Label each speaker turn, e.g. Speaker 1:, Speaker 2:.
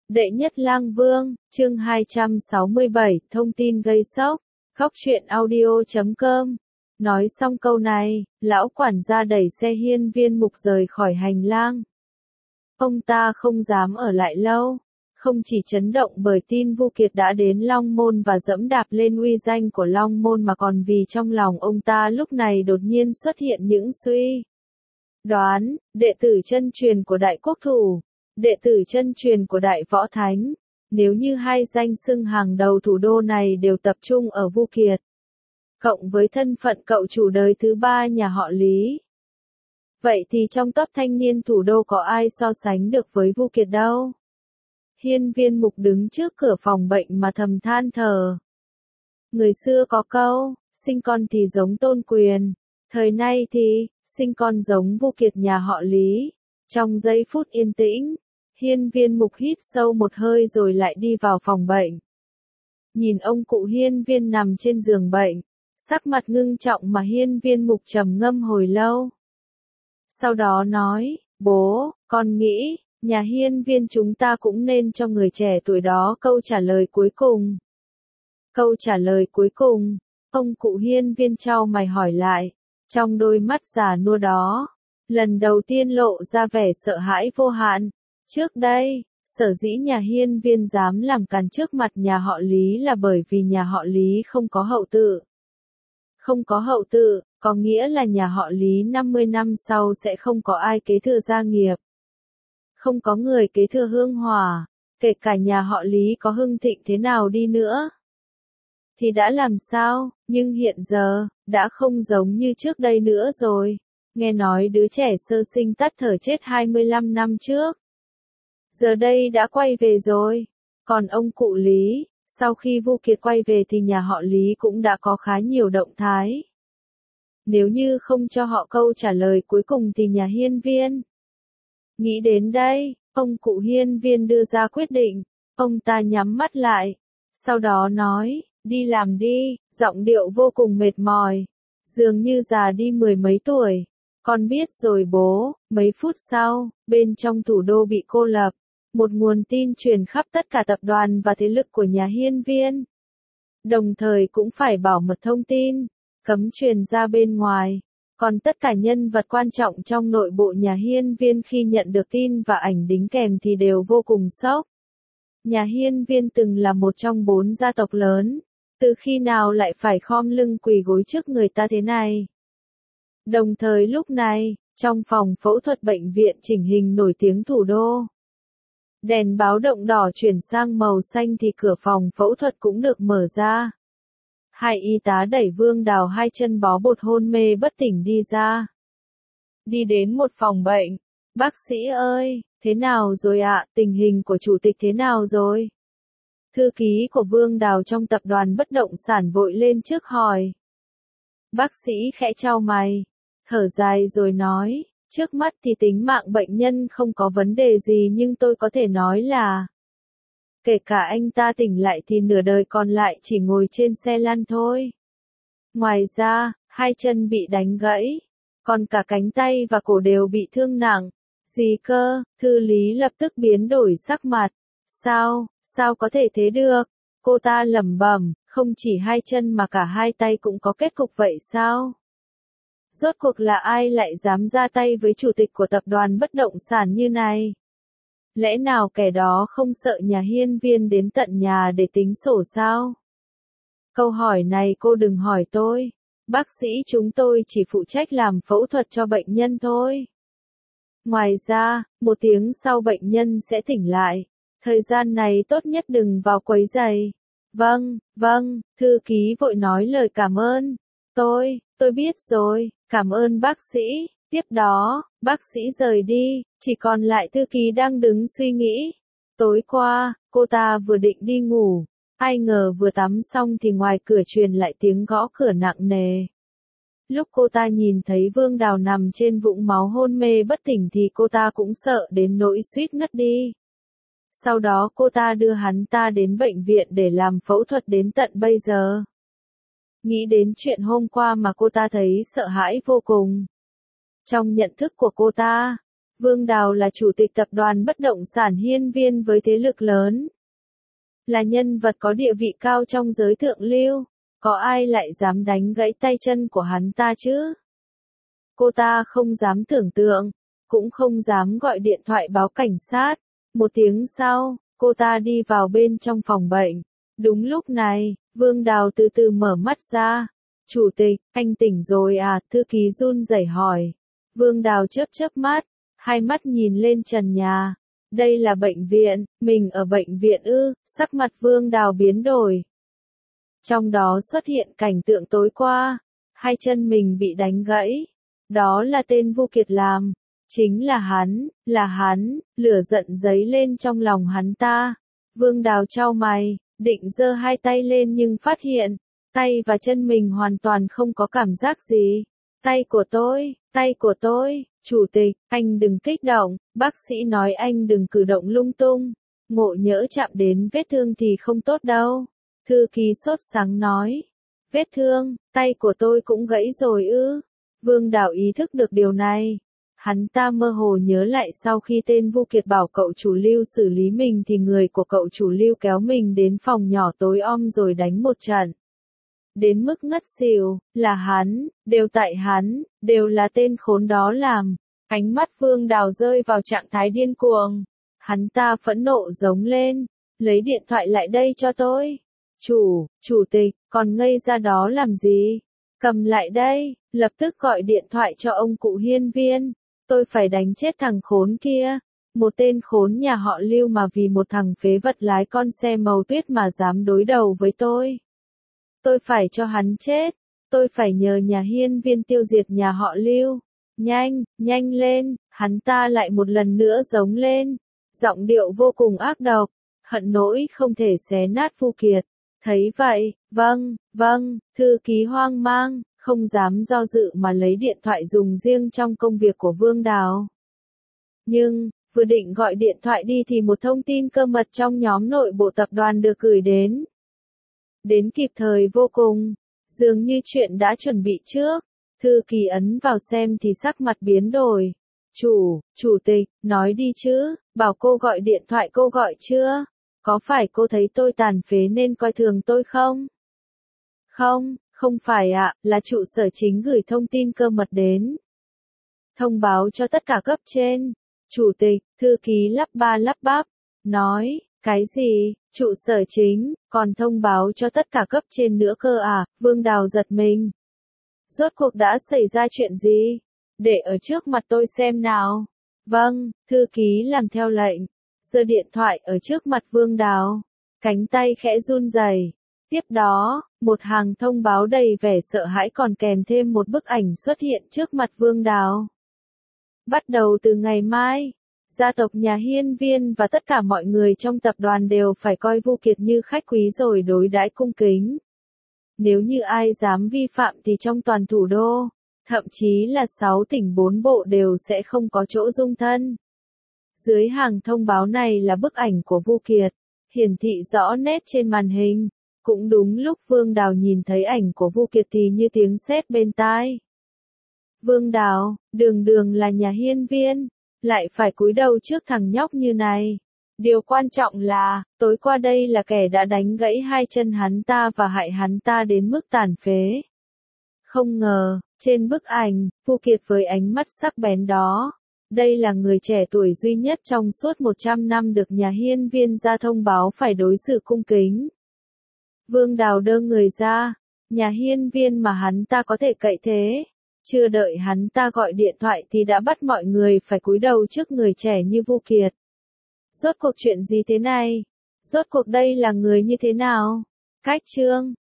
Speaker 1: Đệ nhất lang vương, chương 267, thông tin gây sốc. Góc truyện audio.com. Nói xong câu này, lão quản gia đẩy xe Hiên Viên Mục rời khỏi hành lang. Ông ta không dám ở lại lâu, không chỉ chấn động bởi tin Vu Kiệt đã đến Long Môn và dẫm đạp lên uy danh của Long Môn mà còn vì trong lòng ông ta lúc này đột nhiên xuất hiện những suy đoán, đệ tử chân truyền của Đại Quốc Thủ, đệ tử chân truyền của Đại Võ Thánh, nếu như hai danh xưng hàng đầu thủ đô này đều tập trung ở Vu Kiệt, cộng với thân phận cậu chủ đời thứ ba nhà họ Lý, vậy thì trong top thanh niên thủ đô có ai so sánh được với Vu Kiệt đâu? Hiên Viên Mục đứng trước cửa phòng bệnh mà thầm than thở. Người xưa có câu, sinh con thì giống Tôn Quyền, thời nay thì, sinh con giống Vu Kiệt nhà họ Lý. Trong giây phút yên tĩnh, Hiên Viên Mục hít sâu một hơi rồi lại đi vào phòng bệnh. Nhìn ông cụ Hiên Viên nằm trên giường bệnh, sắc mặt ngưng trọng mà Hiên Viên Mục trầm ngâm hồi lâu. Sau đó nói, bố, con nghĩ, nhà Hiên Viên chúng ta cũng nên cho người trẻ tuổi đó câu trả lời cuối cùng. Câu trả lời cuối cùng, ông cụ Hiên Viên chau mày hỏi lại, trong đôi mắt già nua đó, lần đầu tiên lộ ra vẻ sợ hãi vô hạn. Trước đây, sở dĩ nhà Hiên Viên dám làm càn trước mặt nhà họ Lý là bởi vì nhà họ Lý không có hậu tự. Không có hậu tự, có nghĩa là nhà họ Lý 50 năm sau sẽ không có ai kế thừa gia nghiệp. Không có người kế thừa hương hỏa, kể cả nhà họ Lý có hưng thịnh thế nào đi nữa. Thì đã làm sao, nhưng hiện giờ, đã không giống như trước đây nữa rồi. Nghe nói đứa trẻ sơ sinh tắt thở chết 25 năm trước. Giờ đây đã quay về rồi. Còn ông cụ Lý, sau khi Vu Kiệt quay về thì nhà họ Lý cũng đã có khá nhiều động thái. Nếu như không cho họ câu trả lời cuối cùng thì nhà Hiên Viên. Nghĩ đến đây, ông cụ Hiên Viên đưa ra quyết định, ông ta nhắm mắt lại, sau đó nói, đi làm đi, giọng điệu vô cùng mệt mỏi, dường như già đi mười mấy tuổi. Con biết rồi bố. Mấy phút sau, bên trong thủ đô bị cô lập, một nguồn tin truyền khắp tất cả tập đoàn và thế lực của nhà Hiên Viên. Đồng thời cũng phải bảo mật thông tin, cấm truyền ra bên ngoài. Còn tất cả nhân vật quan trọng trong nội bộ nhà Hiên Viên khi nhận được tin và ảnh đính kèm thì đều vô cùng sốc. Nhà Hiên Viên từng là một trong 4 gia tộc lớn, từ khi nào lại phải khom lưng quỳ gối trước người ta thế này? Đồng thời lúc này, trong phòng phẫu thuật bệnh viện chỉnh hình nổi tiếng thủ đô, đèn báo động đỏ chuyển sang màu xanh thì cửa phòng phẫu thuật cũng được mở ra. Hai y tá đẩy Vương Đào hai chân bó bột hôn mê bất tỉnh đi ra. Đi đến một phòng bệnh. Bác sĩ ơi, thế nào rồi ạ, tình hình của chủ tịch thế nào rồi? Thư ký của Vương Đào trong tập đoàn bất động sản vội lên trước hỏi. Bác sĩ khẽ chau mày, thở dài rồi nói, trước mắt thì tính mạng bệnh nhân không có vấn đề gì nhưng tôi có thể nói là kể cả anh ta tỉnh lại thì nửa đời còn lại chỉ ngồi trên xe lăn thôi. Ngoài ra, hai chân bị đánh gãy, còn cả cánh tay và cổ đều bị thương nặng. Gì cơ? Thư Lý lập tức biến đổi sắc mặt. Sao có thể thế được? Cô ta lẩm bẩm, không chỉ hai chân mà cả hai tay cũng có kết cục vậy sao? Rốt cuộc là ai lại dám ra tay với chủ tịch của tập đoàn bất động sản như này? Lẽ nào kẻ đó không sợ nhà Hiên Viên đến tận nhà để tính sổ sao? Câu hỏi này cô đừng hỏi tôi. Bác sĩ chúng tôi chỉ phụ trách làm phẫu thuật cho bệnh nhân thôi. Ngoài ra, 1 tiếng sau bệnh nhân sẽ tỉnh lại. Thời gian này tốt nhất đừng vào quấy rầy. Vâng, thư ký vội nói lời cảm ơn. Tôi biết rồi, cảm ơn bác sĩ. Tiếp đó, bác sĩ rời đi, chỉ còn lại thư ký đang đứng suy nghĩ. Tối qua, cô ta vừa định đi ngủ, ai ngờ vừa tắm xong thì ngoài cửa truyền lại tiếng gõ cửa nặng nề. Lúc cô ta nhìn thấy Vương Đào nằm trên vũng máu hôn mê bất tỉnh thì cô ta cũng sợ đến nỗi suýt ngất đi. Sau đó cô ta đưa hắn ta đến bệnh viện để làm phẫu thuật đến tận bây giờ. Nghĩ đến chuyện hôm qua mà cô ta thấy sợ hãi vô cùng. Trong nhận thức của cô ta, Vương Đào là chủ tịch tập đoàn bất động sản Hiên Viên với thế lực lớn. Là nhân vật có địa vị cao trong giới thượng lưu. Có ai lại dám đánh gãy tay chân của hắn ta chứ? Cô ta không dám tưởng tượng, cũng không dám gọi điện thoại báo cảnh sát. Một tiếng sau, cô ta đi vào bên trong phòng bệnh. Đúng lúc này, Vương Đào từ từ mở mắt ra. Chủ tịch, anh tỉnh rồi à? Thư ký run rẩy hỏi. Vương Đào chớp chớp mắt, hai mắt nhìn lên trần nhà. Đây là bệnh viện, mình ở bệnh viện ư? Sắc mặt Vương Đào biến đổi. Trong đó xuất hiện cảnh tượng tối qua, hai chân mình bị đánh gãy. Đó là tên Vu Kiệt làm. Chính là hắn, lửa giận dấy lên trong lòng hắn ta. Vương Đào chau mày, định giơ hai tay lên nhưng phát hiện, tay và chân mình hoàn toàn không có cảm giác gì. Tay của tôi, chủ tịch, anh đừng kích động, bác sĩ nói anh đừng cử động lung tung, ngộ nhỡ chạm đến vết thương thì không tốt đâu. Thư ký sốt sắng nói, vết thương, tay của tôi cũng gãy rồi ư? Vương Đào ý thức được điều này. Hắn ta mơ hồ nhớ lại sau khi tên Vu Kiệt bảo cậu chủ Lưu xử lý mình thì người của cậu chủ Lưu kéo mình đến phòng nhỏ tối om rồi đánh một trận. Đến mức ngất xỉu, là hắn, đều tại hắn, đều là tên khốn đó làm. Ánh mắt Vương Đào rơi vào trạng thái điên cuồng. Hắn ta phẫn nộ giống lên, lấy điện thoại lại đây cho tôi. Chủ tịch, còn ngây ra đó làm gì? Cầm lại đây, lập tức gọi điện thoại cho ông cụ Hiên Viên. Tôi phải đánh chết thằng khốn kia. Một tên khốn nhà họ Lưu mà vì một thằng phế vật lái con xe màu tuyết mà dám đối đầu với tôi. Tôi phải cho hắn chết. Tôi phải nhờ nhà Hiên Viên tiêu diệt nhà họ Lưu. Nhanh lên, hắn ta lại một lần nữa giống lên. Giọng điệu vô cùng ác độc, hận nỗi không thể xé nát Vu Kiệt. Thấy vậy, vâng, thư ký hoang mang, không dám do dự mà lấy điện thoại dùng riêng trong công việc của Vương Đào. Nhưng, vừa định gọi điện thoại đi thì một thông tin cơ mật trong nhóm nội bộ tập đoàn được gửi đến. Đến kịp thời vô cùng, dường như chuyện đã chuẩn bị trước. Thư ký ấn vào xem thì sắc mặt biến đổi. Chủ tịch, nói đi chứ, bảo cô gọi điện thoại cô gọi chưa? Có phải cô thấy tôi tàn phế nên coi thường tôi không? Không phải ạ, là trụ sở chính gửi thông tin cơ mật đến. Thông báo cho tất cả cấp trên. Chủ tịch, thư ký lắp ba lắp bắp, nói, cái gì, trụ sở chính, còn thông báo cho tất cả cấp trên nữa cơ à? Vương Đào giật mình. Rốt cuộc đã xảy ra chuyện gì? Để ở trước mặt tôi xem nào. Vâng, thư ký làm theo lệnh. Giơ điện thoại ở trước mặt Vương Đào. Cánh tay khẽ run rẩy. Tiếp đó, một hàng thông báo đầy vẻ sợ hãi còn kèm thêm một bức ảnh xuất hiện trước mặt Vương Đào. Bắt đầu từ ngày mai, gia tộc nhà Hiên Viên và tất cả mọi người trong tập đoàn đều phải coi Vu Kiệt như khách quý rồi đối đãi cung kính. Nếu như ai dám vi phạm thì trong toàn thủ đô, thậm chí là 6 tỉnh 4 bộ đều sẽ không có chỗ dung thân. Dưới hàng thông báo này là bức ảnh của Vu Kiệt, hiển thị rõ nét trên màn hình. Cũng đúng lúc Vương Đào nhìn thấy ảnh của Vu Kiệt thì như tiếng sét bên tai. Vương Đào, đường là nhà Hiên Viên, lại phải cúi đầu trước thằng nhóc như này. Điều quan trọng là, tối qua đây là kẻ đã đánh gãy hai chân hắn ta và hại hắn ta đến mức tàn phế. Không ngờ, trên bức ảnh, Vu Kiệt với ánh mắt sắc bén đó, đây là người trẻ tuổi duy nhất trong suốt 100 năm được nhà Hiên Viên ra thông báo phải đối xử cung kính. Vương Đào đơ người ra, nhà Hiên Viên mà hắn ta có thể cậy thế. Chưa đợi hắn ta gọi điện thoại thì đã bắt mọi người phải cúi đầu trước người trẻ như Vu Kiệt. Rốt cuộc chuyện gì thế này? Rốt cuộc đây là người như thế nào? Cách chương